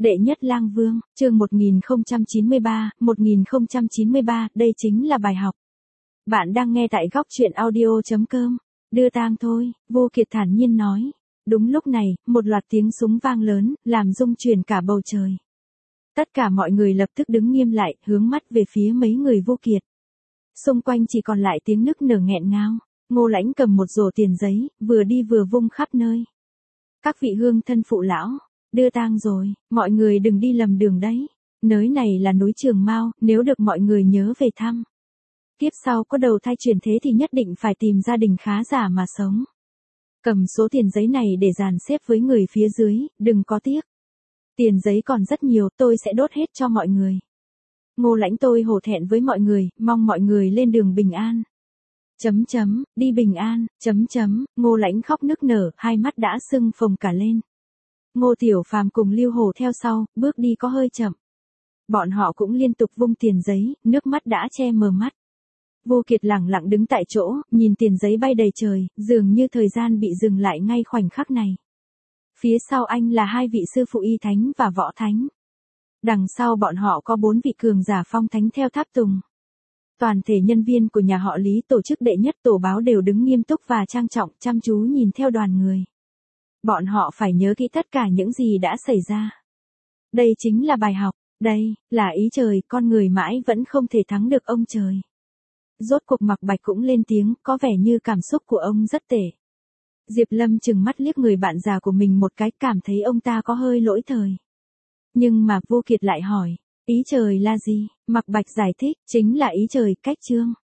Đệ nhất lang vương, chương 1093, đây chính là bài học. Bạn đang nghe tại góc truyện audio.com. Đưa tang thôi, Vô Kiệt thản nhiên nói. Đúng lúc này, một loạt tiếng súng vang lớn, làm rung chuyển cả bầu trời. Tất cả mọi người lập tức đứng nghiêm lại, hướng mắt về phía mấy người Vô Kiệt. Xung quanh chỉ còn lại tiếng nức nở nghẹn ngào. Ngô Lãnh cầm một rổ tiền giấy, vừa đi vừa vung khắp nơi. Các vị hương thân phụ lão, đưa tang rồi, mọi người đừng đi lầm đường đấy. Nơi này là núi Trường Mao, nếu được mọi người nhớ về thăm. Tiếp sau có đầu thai chuyển thế thì nhất định phải tìm gia đình khá giả mà sống. Cầm số tiền giấy này để dàn xếp với người phía dưới, đừng có tiếc. Tiền giấy còn rất nhiều, tôi sẽ đốt hết cho mọi người. Ngô Lãnh tôi hổ thẹn với mọi người, mong mọi người lên đường bình an. Đi bình an, Ngô Lãnh khóc nức nở, hai mắt đã sưng phồng cả lên. Ngô Tiểu Phàm cùng Lưu Hổ theo sau, bước đi có hơi chậm. Bọn họ cũng liên tục vung tiền giấy, nước mắt đã che mờ mắt. Vô Kiệt lẳng lặng đứng tại chỗ, nhìn tiền giấy bay đầy trời, dường như thời gian bị dừng lại ngay khoảnh khắc này. Phía sau anh là hai vị sư phụ y thánh và võ thánh. Đằng sau bọn họ có 4 vị cường giả phong thánh theo tháp tùng. Toàn thể nhân viên của nhà họ Lý tổ chức đệ nhất tổ báo đều đứng nghiêm túc và trang trọng, chăm chú nhìn theo đoàn người. Bọn họ phải nhớ kỹ tất cả những gì đã xảy ra. Đây chính là bài học, đây là ý trời, con người mãi vẫn không thể thắng được ông trời. Rốt cuộc Mạc Bạch cũng lên tiếng, có vẻ như cảm xúc của ông rất tệ. Diệp Lâm chừng mắt liếc người bạn già của mình một cái, cảm thấy ông ta có hơi lỗi thời. Nhưng mà Vô Kiệt lại hỏi, ý trời là gì? Mạc Bạch giải thích, chính là ý trời, cách chương.